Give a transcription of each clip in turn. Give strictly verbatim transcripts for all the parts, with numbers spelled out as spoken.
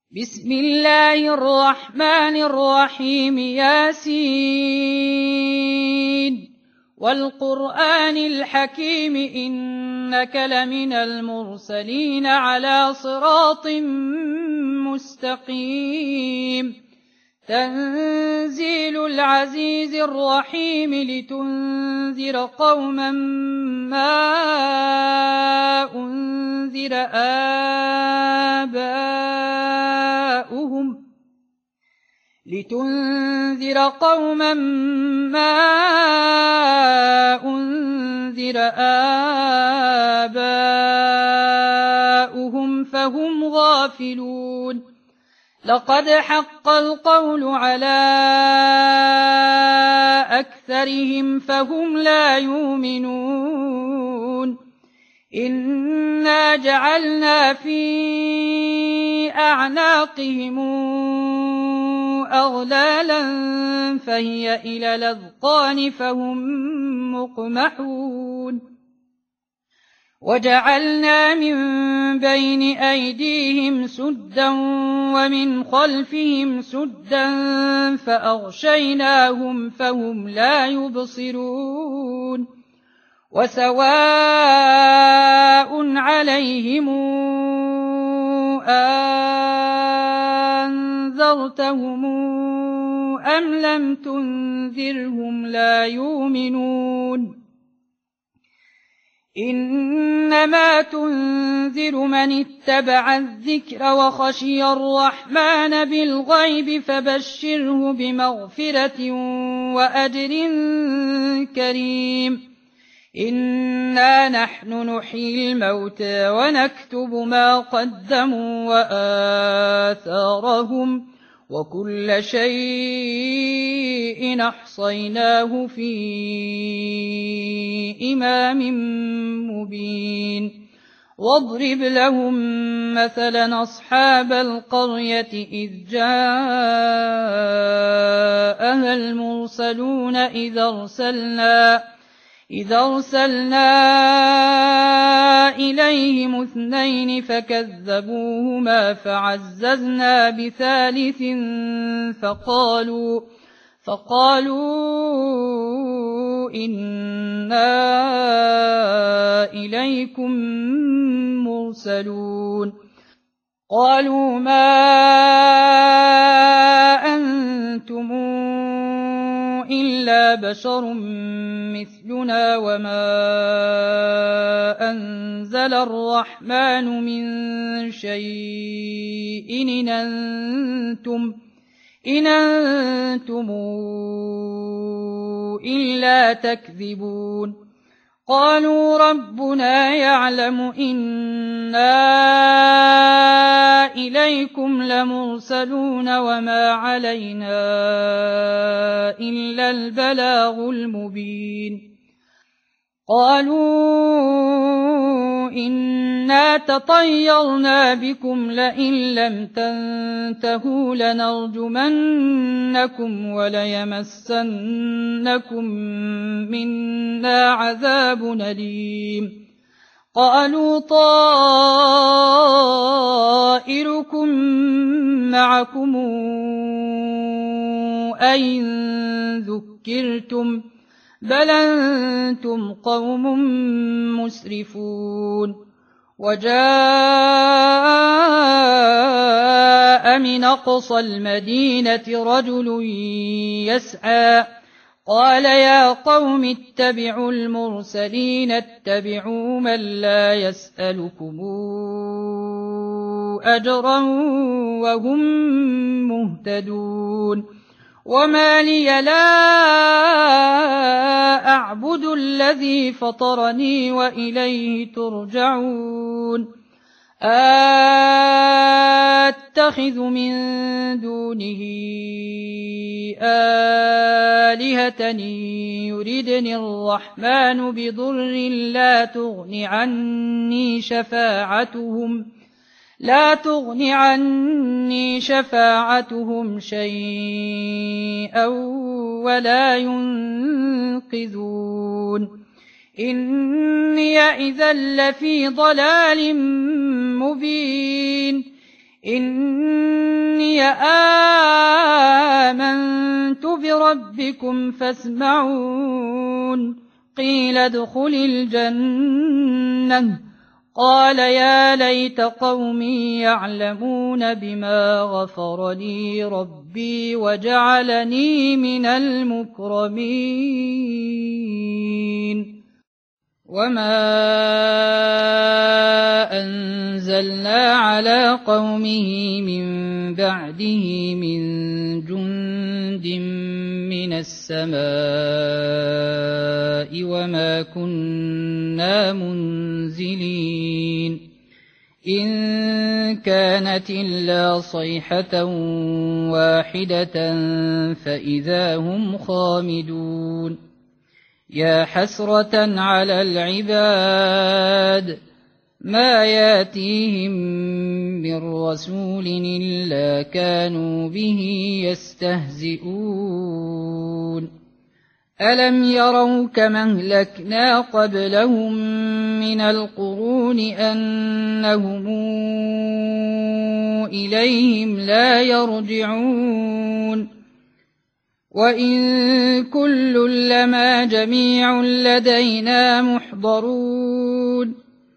بسم الله الرحمن الرحيم. ياسين والقرآن الحكيم إنك لمن المرسلين على صراط مستقيم. تنزيل العزيز الرحيم لتنذر قوما ما أنذر آباؤهم لتنذر قوما ما أنذر آباؤهم فهم غافلون. لقد حق القول على أكثرهم فهم لا يؤمنون. إنا جعلنا في أعناقهم أغلالا فهي إلى الأذقان فهم مقمحون. وجعلنا من بين أيديهم سدا ومن خلفهم سدا فأغشيناهم فهم لا يبصرون. وسواء عليهم أنذرتهم أم لم تنذرهم لا يؤمنون. إنما تنذر من اتبع الذكر وخشي الرحمن بالغيب فبشره بمغفرة وأجر كريم. إنا نحن نحيي الموتى ونكتب ما قدموا وآثارهم وكل شيء أحصيناه في إمام مبين. واضرب لهم مثلا أصحاب القرية إذ جاءها المرسلون إذ أرسلنا إذ أرسلنا إليهم اثنين فكذبوهما فعززنا بثالث فقالوا فقالوا إنا إليكم مرسلون. قالوا ما أنتم إلا بشر مثلنا وما أنزل الرحمن من شيء إن أنتم إن أنتم إلا تكذبون. قالوا ربنا يعلم إنا إليكم لمرسلون وما علينا إلا البلاغ المبين. قالوا إنا تطيرنا بكم لئن لم تنتهوا لنرجمنكم وليمسنكم منا عذاب أليم. قالوا طائركم معكم أئن ذكرتم بل أنتم قوم مسرفون. وجاء من أقصى المدينة رجل يسعى قال يا قوم اتبعوا المرسلين اتبعوا من لا يسألكم أجرا وهم مهتدون. وما لي لا أعبد الذي فطرني وإليه ترجعون. أتخذ من دونه آلهة يردني الرحمن بضر لا تغن عني شفاعتهم لا تغن عني شفاعتهم شيئا ولا ينقذون. إني إذا لفي ضلال مبين. إني آمنت بربكم فاسمعون قيل ادخل الجنة قال يا ليت قومي يعلمون بما غفر لي ربي وجعلني من المكرمين وما أنزلنا على قومه من بعده من جند من السماء وما كنا منزلين إن كانت إلا صيحة واحدة فإذا هم خامدون يا حسرة على العباد ما ياتيهم من رسول إلا كانوا به يستهزئون ألم يروا كما أهلكنا قبلهم من القرون أنهم إليهم لا يرجعون وإن كل لما جميع لدينا محضرون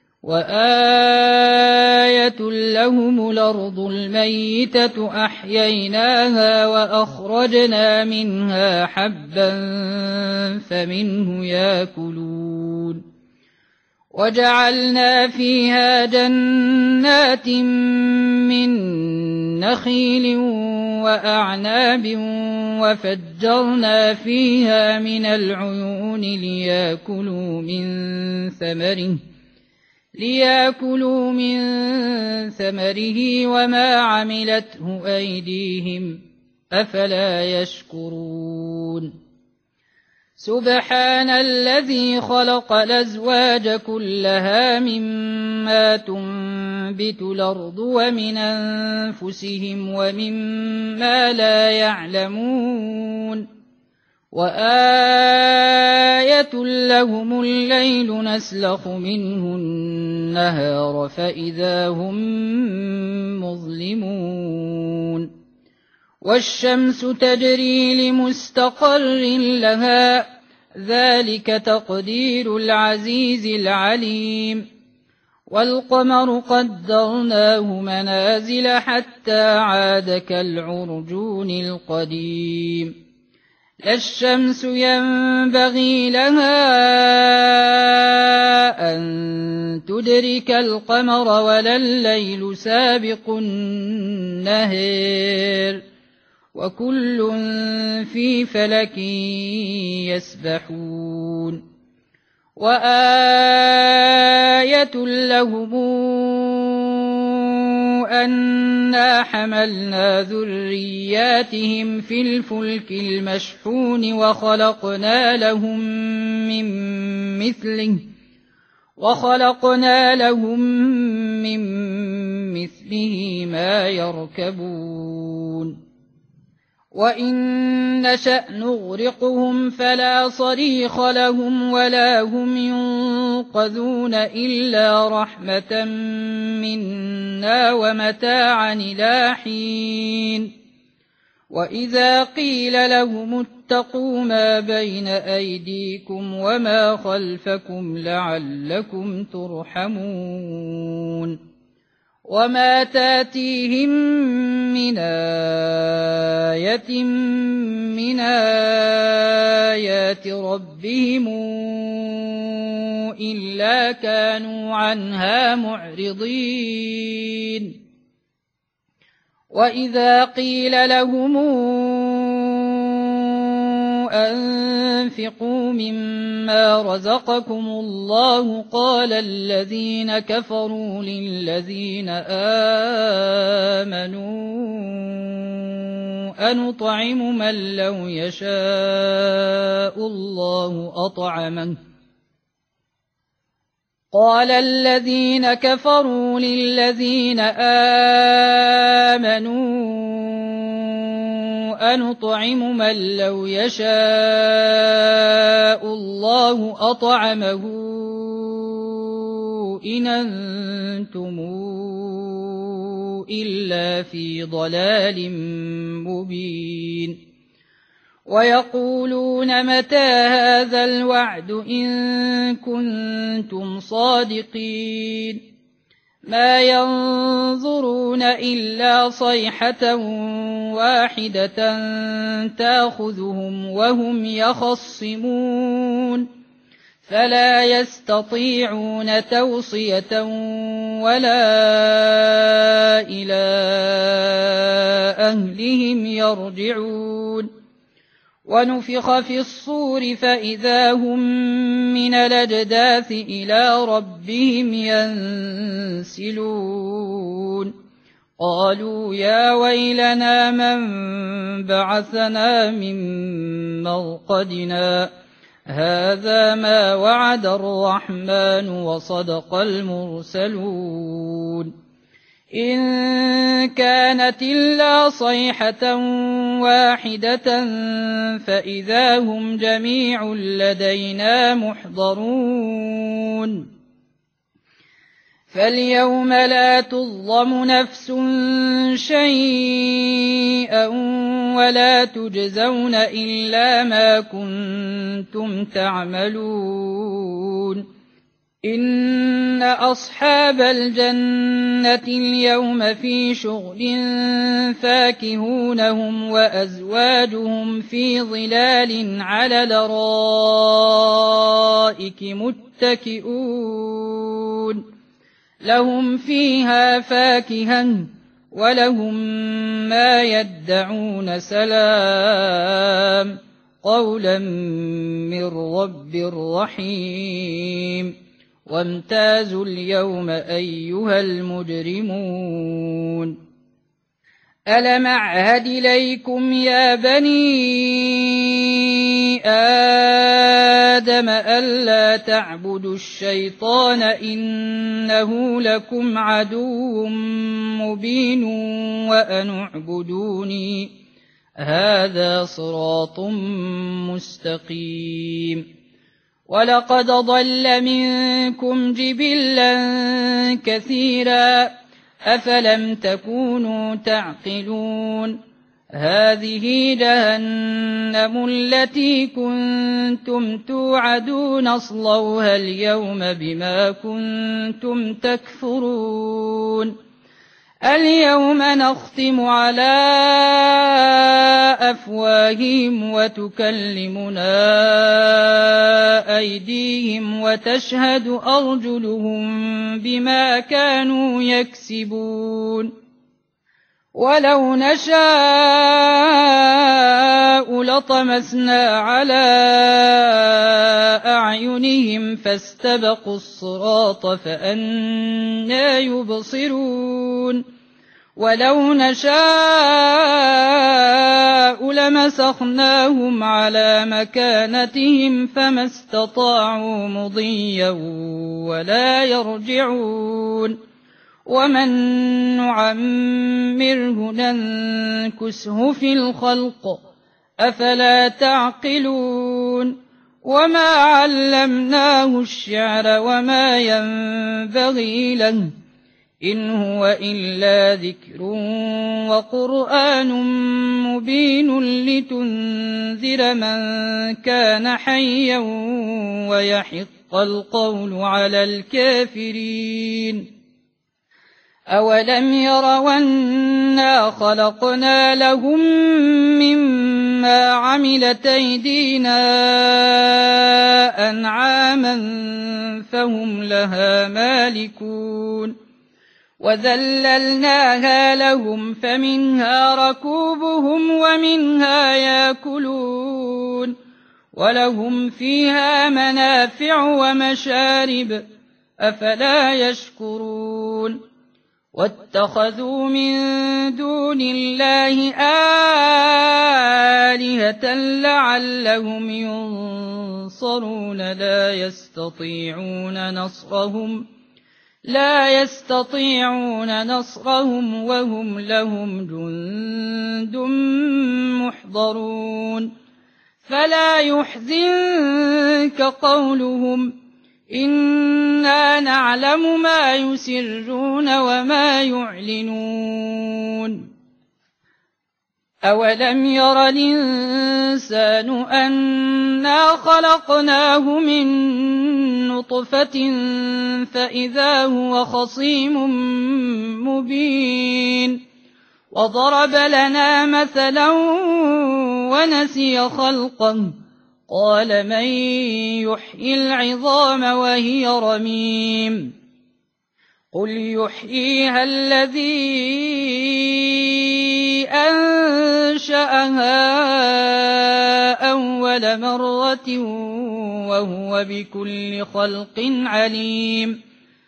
وآية لهم الأرض الميتة أحييناها وأخرجنا منها حبا فمنه يأكلون وجعلنا فيها جنات من نخيل وأعناب وفجرنا فيها من العيون ليأكلوا من ثمره ليأكلوا من ثمره وما عملته أيديهم أفلا يشكرون سبحان الذي خلق الأزواج كلها مما تنبت الأرض ومن أنفسهم ومما لا يعلمون وآية لهم الليل نسلخ منه النهار فإذا هم مظلمون والشمس تجري لمستقر لها ذلك تقدير العزيز العليم والقمر قدرناه منازل حتى عاد كالعرجون القديم لا الشمس ينبغي لها أن تدرك القمر ولا الليل سابق النهار وكل في فلك يسبحون وآية لهم أنا حملنا ذرياتهم في الفلك المشحون وخلقنا لهم من مثله وخلقنا لهم من مثله ما يركبون وإن نشأ نغرقهم فلا صريخ لهم ولا هم ينقذون إلا رحمة منا ومتاعا إلى حين وإذا قيل لهم اتقوا ما بين أيديكم وما خلفكم لعلكم ترحمون وما تاتيهم من آية من آيات ربهم إلا كانوا عنها معرضين وإذا قيل لهم أنفقوا مما رزقكم الله قال الذين كفروا للذين آمنوا أنطعم من لو يشاء الله أطعمه قال الذين كفروا للذين آمنوا أنطعم من لو يشاء الله أطعمه إن أنتم إلا في ضلال مبين ويقولون متى هذا الوعد إن كنتم صادقين ما ينظرون إلا صيحة واحدة تأخذهم وهم يخصمون فلا يستطيعون توصية ولا إلى أهلهم يرجعون ونفخ في الصور فإذا هم من الأجداث إلى ربهم ينسلون قالوا يا ويلنا من بعثنا من مرقدنا هذا ما وعد الرحمن وصدق المرسلون إن كانت إلا صيحة واحدة فإذا هم جميع لدينا محضرون فاليوم لا تظلم نفس شيئا ولا تجزون إلا ما كنتم تعملون إن أصحاب الجنة اليوم في شغل فاكهونهم وأزواجهم في ظلال على الأرائك متكئون لهم فيها فاكهة ولهم ما يدعون سلام قولا من رب رحيم وامتازوا اليوم أيها المجرمون ألم أعهد إليكم يا بني آدم ألا تعبدوا الشيطان إنه لكم عدو مبين وأن اعبدوني هذا صراط مستقيم ولقد ضل منكم جبلا كثيرا أفلم تكونوا تعقلون هذه جهنم التي كنتم توعدون اصلوها اليوم بما كنتم تكفرون اليوم نختم على أفواههم وتكلمنا أيديهم وتشهد أرجلهم بما كانوا يكسبون ولو نشاء لطمسنا على أعينهم فاستبقوا الصراط فأنى يبصرون ولو نشاء لمسخناهم على مكانتهم فما استطاعوا مضيا ولا يرجعون ومن نعمره ننكسه في الخلق أفلا تعقلون وما علمناه الشعر وما ينبغي له إن هو إلا ذكر وقرآن مبين لتنذر من كان حيا ويحق القول على الكافرين أولم يروا أنا خلقنا لهم مما عملت أيدينا أنعاما فهم لها مالكون وذللناها لهم فمنها ركوبهم ومنها يأكلون ولهم فيها منافع ومشارب أفلا يشكرون واتخذوا من دون الله آلهة لعلهم ينصرون لا يستطيعون نصرهم لا يستطيعون نصرهم وهم لهم جند محضرون فلا يحزنك قولهم إنا نعلم ما يسرون وما يعلنون أولم ير الإنسان أنا خلقناه من نطفة فإذا هو خصيم مبين وضرب لنا مثلا ونسي خلقه قال من يحيي العظام وهي رميم قل يحييها الذي أنشأها أول مرة وهو بكل خلق عليم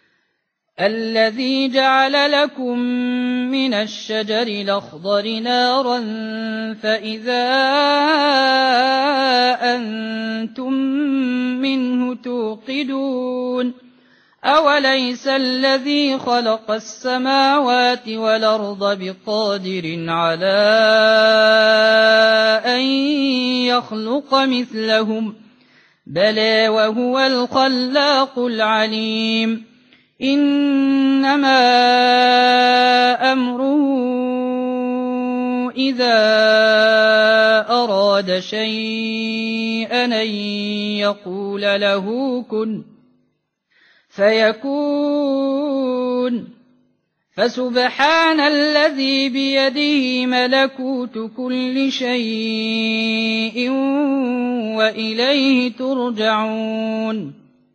الذي جعل لكم من الشجر الأخضر نارا فإذا أنتم منه توقدون أوليس الذي خلق السماوات والأرض بقادر على أن يخلق مثلهم بلى وهو الخلاق العليم إنما أمره إذا أراد شيئا أن يقول له كن فيكون فسبحان الذي بيده ملكوت كل شيء وإليه ترجعون